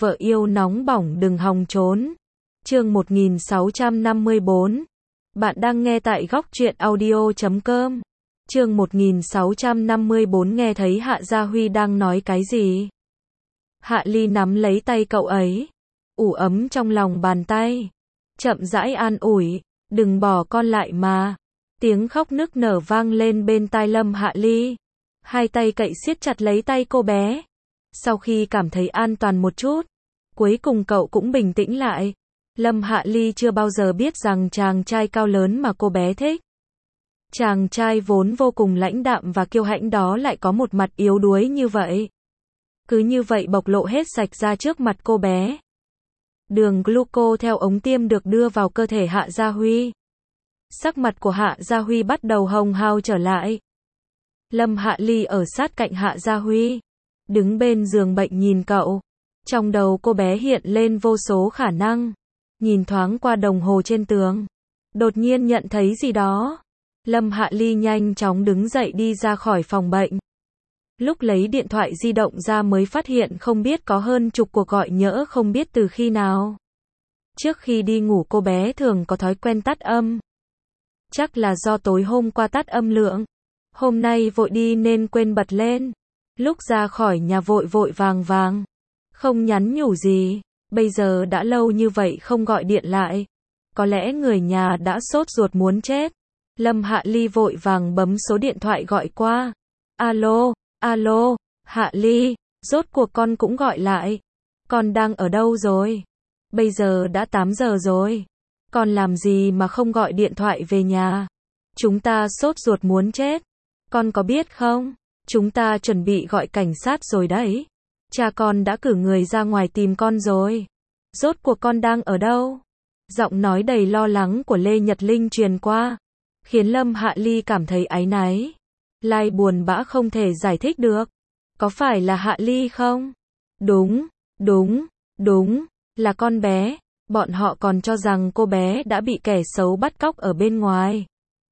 Vợ yêu nóng bỏng đừng hòng trốn. Chương 1654. Bạn đang nghe tại góc truyện audio.com. Chương 1654. Nghe thấy Hạ Gia Huy đang nói cái gì? Hạ Ly nắm lấy tay cậu ấy, ủ ấm trong lòng bàn tay, chậm rãi an ủi, đừng bỏ con lại mà. Tiếng khóc nức nở vang lên bên tai Lâm Hạ Ly. Hai tay cậy siết chặt lấy tay cô bé. Sau khi cảm thấy an toàn một chút, cuối cùng cậu cũng bình tĩnh lại. Lâm Hạ Ly chưa bao giờ biết rằng chàng trai cao lớn mà cô bé thích, chàng trai vốn vô cùng lãnh đạm và kiêu hãnh đó lại có một mặt yếu đuối như vậy. Cứ như vậy bộc lộ hết sạch ra trước mặt cô bé. Đường gluco theo ống tiêm được đưa vào cơ thể Hạ Gia Huy. Sắc mặt của Hạ Gia Huy bắt đầu hồng hào trở lại. Lâm Hạ Ly ở sát cạnh Hạ Gia Huy, đứng bên giường bệnh nhìn cậu. Trong đầu cô bé hiện lên vô số khả năng. Nhìn thoáng qua đồng hồ trên tường, đột nhiên nhận thấy gì đó. Lâm Hạ Ly nhanh chóng đứng dậy đi ra khỏi phòng bệnh. Lúc lấy điện thoại di động ra mới phát hiện không biết có hơn chục cuộc gọi nhỡ không biết từ khi nào. Trước khi đi ngủ cô bé thường có thói quen tắt âm. Chắc là do tối hôm qua tắt âm lượng. Hôm nay vội đi nên quên bật lên. Lúc ra khỏi nhà vội vội vàng vàng, không nhắn nhủ gì. Bây giờ đã lâu như vậy không gọi điện lại. Có lẽ người nhà đã sốt ruột muốn chết. Lâm Hạ Ly vội vàng bấm số điện thoại gọi qua. Alo, alo, Hạ Ly, rốt cuộc con cũng gọi lại. Con đang ở đâu rồi? Bây giờ đã 8 giờ rồi. Con làm gì mà không gọi điện thoại về nhà? Chúng ta sốt ruột muốn chết. Con có biết không? Chúng ta chuẩn bị gọi cảnh sát rồi đấy. Cha con đã cử người ra ngoài tìm con rồi. Rốt cuộc con đang ở đâu? Giọng nói đầy lo lắng của Lê Nhật Linh truyền qua, khiến Lâm Hạ Ly cảm thấy áy náy. Lai buồn bã không thể giải thích được. Có phải là Hạ Ly không? Đúng, đúng, đúng, là con bé. Bọn họ còn cho rằng cô bé đã bị kẻ xấu bắt cóc ở bên ngoài.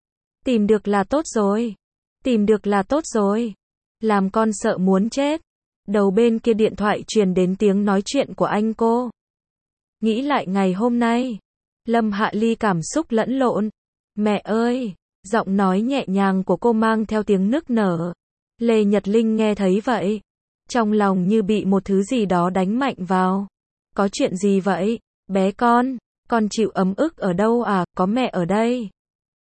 Tìm được là tốt rồi. Tìm được là tốt rồi. Làm con sợ muốn chết. Đầu bên kia điện thoại truyền đến tiếng nói chuyện của anh cô. Nghĩ lại ngày hôm nay, Lâm Hạ Ly cảm xúc lẫn lộn. Mẹ ơi, giọng nói nhẹ nhàng của cô mang theo tiếng nức nở. Lê Nhật Linh nghe thấy vậy, trong lòng như bị một thứ gì đó đánh mạnh vào. Có chuyện gì vậy? Bé con chịu ấm ức ở đâu à? Có mẹ ở đây.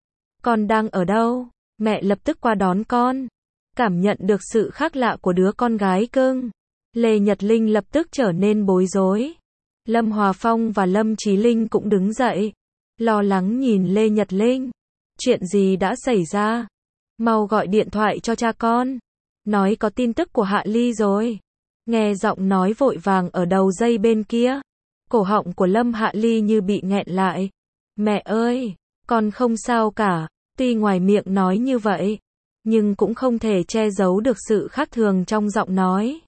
Con đang ở đâu? Mẹ lập tức qua đón con. Cảm nhận được sự khác lạ của đứa con gái cưng, Lê Nhật Linh lập tức trở nên bối rối. Lâm Hòa Phong và Lâm Chí Linh cũng đứng dậy, lo lắng nhìn Lê Nhật Linh. Chuyện gì đã xảy ra? Mau gọi điện thoại cho cha con. Nói có tin tức của Hạ Ly rồi. Nghe giọng nói vội vàng ở đầu dây bên kia, cổ họng của Lâm Hạ Ly như bị nghẹn lại. Mẹ ơi, con không sao cả. Tuy ngoài miệng nói như vậy, nhưng cũng không thể che giấu được sự khác thường trong giọng nói.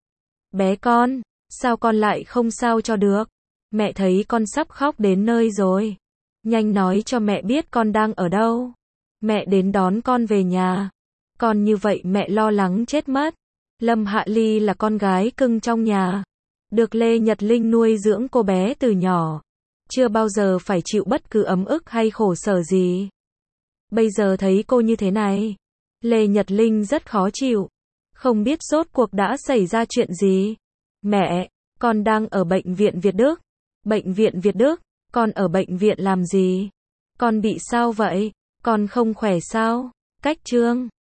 Bé con, sao con lại không sao cho được? Mẹ thấy con sắp khóc đến nơi rồi. Nhanh nói cho mẹ biết con đang ở đâu. Mẹ đến đón con về nhà. Con như vậy mẹ lo lắng chết mất. Lâm Hạ Ly là con gái cưng trong nhà, được Lê Nhật Linh nuôi dưỡng cô bé từ nhỏ, chưa bao giờ phải chịu bất cứ ấm ức hay khổ sở gì. Bây giờ thấy cô như thế này, Lê Nhật Linh rất khó chịu. Không biết rốt cuộc đã xảy ra chuyện gì. Mẹ, con đang ở bệnh viện Việt Đức. Bệnh viện Việt Đức? Con ở bệnh viện làm gì? Con bị sao vậy? Con không khỏe sao? Cách Trương,